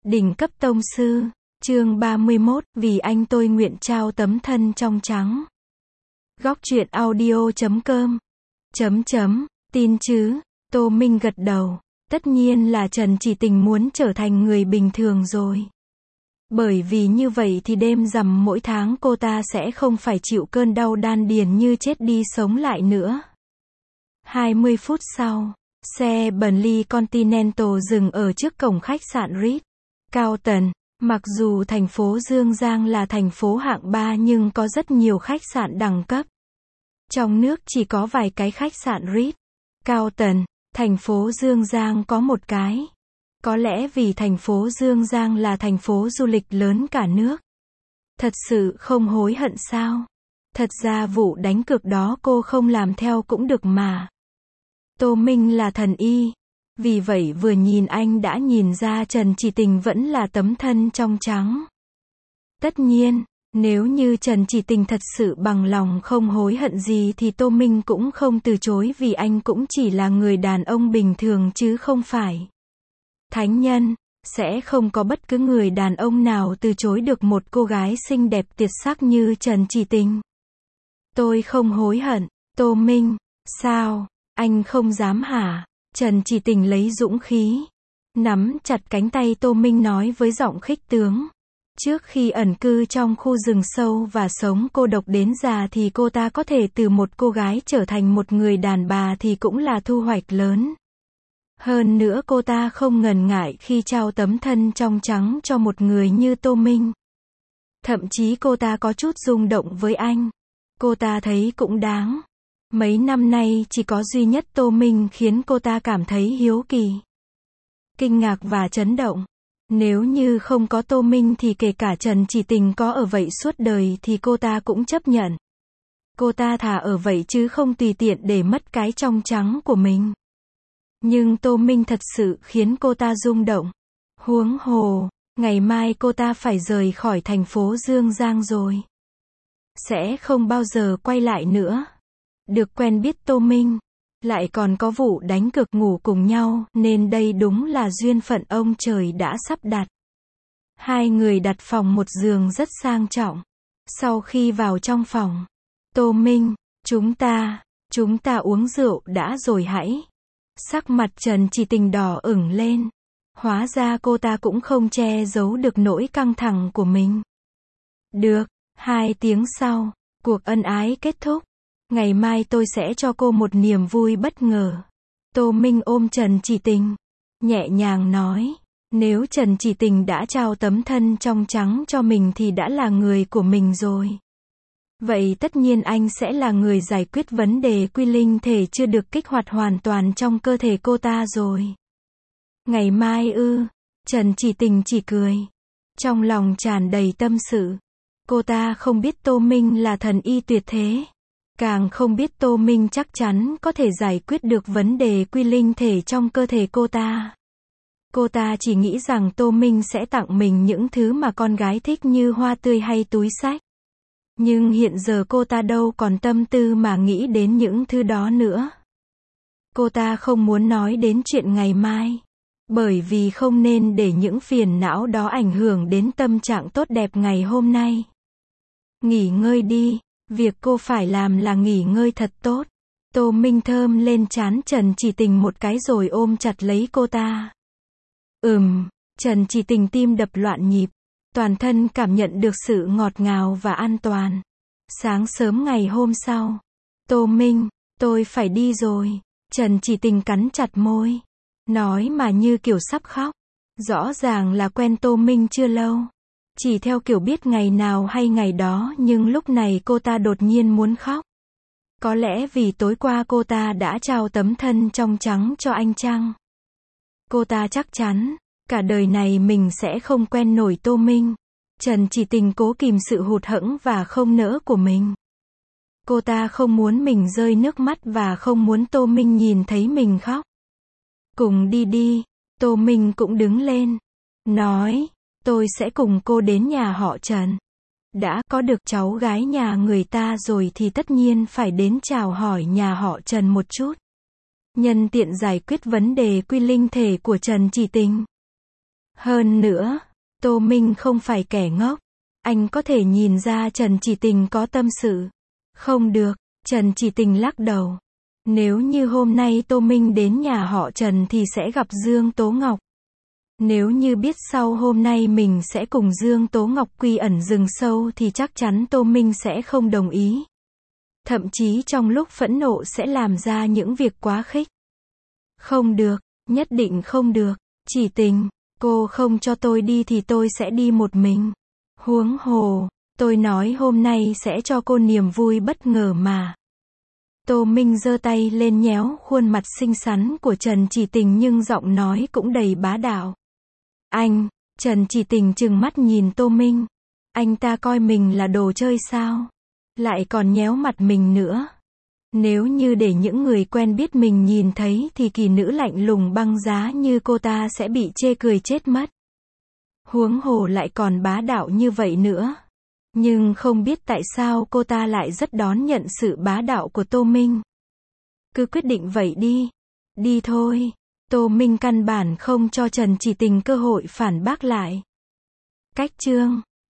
Đỉnh cấp tông sư, chương 31, vì anh tôi nguyện trao tấm thân trong trắng. Góc truyện audio.com. Tin chứ, Tô Minh gật đầu. Tất nhiên là Trần Chỉ Tình muốn trở thành người bình thường rồi. Bởi vì như vậy thì đêm rằm mỗi tháng cô ta sẽ không phải chịu cơn đau đan điền như chết đi sống lại nữa. 20 phút sau, xe Bentley Continental dừng ở trước cổng khách sạn Ritz Carlton. Mặc dù thành phố Dương Giang là thành phố hạng 3 nhưng có rất nhiều khách sạn đẳng cấp. Trong nước chỉ có vài cái khách sạn Ritz Carlton, thành phố Dương Giang có một cái. Có lẽ vì thành phố Dương Giang là thành phố du lịch lớn cả nước. Thật sự không hối hận sao? Thật ra vụ đánh cược đó cô không làm theo cũng được mà. Tô Minh là thần y. Vì vậy vừa nhìn anh đã nhìn ra Trần Chỉ Tình vẫn là tấm thân trong trắng. Tất nhiên, nếu như Trần Chỉ Tình thật sự bằng lòng không hối hận gì thì Tô Minh cũng không từ chối vì anh cũng chỉ là người đàn ông bình thường chứ không phải thánh nhân. Sẽ không có bất cứ người đàn ông nào từ chối được một cô gái xinh đẹp tuyệt sắc như Trần Chỉ Tình. Tôi không hối hận. Tô Minh, sao? Anh không dám hả? Trần Chỉ Tình lấy dũng khí, nắm chặt cánh tay Tô Minh nói với giọng khích tướng. Trước khi ẩn cư trong khu rừng sâu và sống cô độc đến già thì cô ta có thể từ một cô gái trở thành một người đàn bà thì cũng là thu hoạch lớn. Hơn nữa cô ta không ngần ngại khi trao tấm thân trong trắng cho một người như Tô Minh. Thậm chí cô ta có chút rung động với anh. Cô ta thấy cũng đáng. Mấy năm nay chỉ có duy nhất Tô Minh khiến cô ta cảm thấy hiếu kỳ, kinh ngạc và chấn động. Nếu như không có Tô Minh thì kể cả Trần Chỉ Tình có ở vậy suốt đời thì cô ta cũng chấp nhận. Cô ta thà ở vậy chứ không tùy tiện để mất cái trong trắng của mình. Nhưng Tô Minh thật sự khiến cô ta rung động. Huống hồ, ngày mai cô ta phải rời khỏi thành phố Dương Giang rồi. Sẽ không bao giờ quay lại nữa. Được quen biết Tô Minh, lại còn có vụ đánh cược ngủ cùng nhau, nên đây đúng là duyên phận ông trời đã sắp đặt. Hai người đặt phòng một giường rất sang trọng. Sau khi vào trong phòng, Tô Minh, chúng ta uống rượu đã rồi hãy. Sắc mặt Trần Chỉ Tình đỏ ửng lên. Hóa ra cô ta cũng không che giấu được nỗi căng thẳng của mình. Được, 2 tiếng sau, cuộc ân ái kết thúc. Ngày mai tôi sẽ cho cô một niềm vui bất ngờ. Tô Minh ôm Trần Chỉ Tình, nhẹ nhàng nói. Nếu Trần Chỉ Tình đã trao tấm thân trong trắng cho mình thì đã là người của mình rồi. Vậy tất nhiên anh sẽ là người giải quyết vấn đề quy linh thể chưa được kích hoạt hoàn toàn trong cơ thể cô ta rồi. Ngày mai ư? Trần Chỉ Tình chỉ cười. Trong lòng tràn đầy tâm sự. Cô ta không biết Tô Minh là thần y tuyệt thế. Càng không biết Tô Minh chắc chắn có thể giải quyết được vấn đề quy linh thể trong cơ thể cô ta. Cô ta chỉ nghĩ rằng Tô Minh sẽ tặng mình những thứ mà con gái thích như hoa tươi hay túi xách. Nhưng hiện giờ cô ta đâu còn tâm tư mà nghĩ đến những thứ đó nữa. Cô ta không muốn nói đến chuyện ngày mai. Bởi vì không nên để những phiền não đó ảnh hưởng đến tâm trạng tốt đẹp ngày hôm nay. Nghỉ ngơi đi. Việc cô phải làm là nghỉ ngơi thật tốt. Tô Minh thơm lên trán Trần Chỉ Tình một cái rồi ôm chặt lấy cô ta. Trần Chỉ Tình tim đập loạn nhịp. Toàn thân cảm nhận được sự ngọt ngào và an toàn. Sáng sớm ngày hôm sau. Tô Minh, tôi phải đi rồi. Trần Chỉ Tình cắn chặt môi. Nói mà như kiểu sắp khóc. Rõ ràng là quen Tô Minh chưa lâu. Chỉ theo kiểu biết ngày nào hay ngày đó nhưng lúc này cô ta đột nhiên muốn khóc. Có lẽ vì tối qua cô ta đã trao tấm thân trong trắng cho anh chăng? Cô ta chắc chắn, cả đời này mình sẽ không quen nổi Tô Minh. Trần Chỉ Tình cố kìm sự hụt hẫng và không nỡ của mình. Cô ta không muốn mình rơi nước mắt và không muốn Tô Minh nhìn thấy mình khóc. Cùng đi đi, Tô Minh cũng đứng lên. Nói. Tôi sẽ cùng cô đến nhà họ Trần. Đã có được cháu gái nhà người ta rồi thì tất nhiên phải đến chào hỏi nhà họ Trần một chút. Nhân tiện giải quyết vấn đề quy linh thể của Trần Chỉ Tình. Hơn nữa, Tô Minh không phải kẻ ngốc. Anh có thể nhìn ra Trần Chỉ Tình có tâm sự. Không được, Trần Chỉ Tình lắc đầu. Nếu như hôm nay Tô Minh đến nhà họ Trần thì sẽ gặp Dương Tố Ngọc. Nếu như biết sau hôm nay mình sẽ cùng Dương Tố Ngọc quy ẩn rừng sâu thì chắc chắn Tô Minh sẽ không đồng ý. Thậm chí trong lúc phẫn nộ sẽ làm ra những việc quá khích. Không được, nhất định không được. Chỉ Tình, cô không cho tôi đi thì tôi sẽ đi một mình. Huống hồ, tôi nói hôm nay sẽ cho cô niềm vui bất ngờ mà. Tô Minh giơ tay lên nhéo khuôn mặt xinh xắn của Trần Chỉ Tình nhưng giọng nói cũng đầy bá đạo. Anh, Trần Chỉ Tình trừng mắt nhìn Tô Minh. Anh ta coi mình là đồ chơi sao? Lại còn nhéo mặt mình nữa. Nếu như để những người quen biết mình nhìn thấy thì kỳ nữ lạnh lùng băng giá như cô ta sẽ bị chê cười chết mất. Huống hồ lại còn bá đạo như vậy nữa. Nhưng không biết tại sao cô ta lại rất đón nhận sự bá đạo của Tô Minh. Cứ quyết định vậy đi. Đi thôi. Tô Minh căn bản không cho Trần Chỉ Tình cơ hội phản bác lại. Cách chương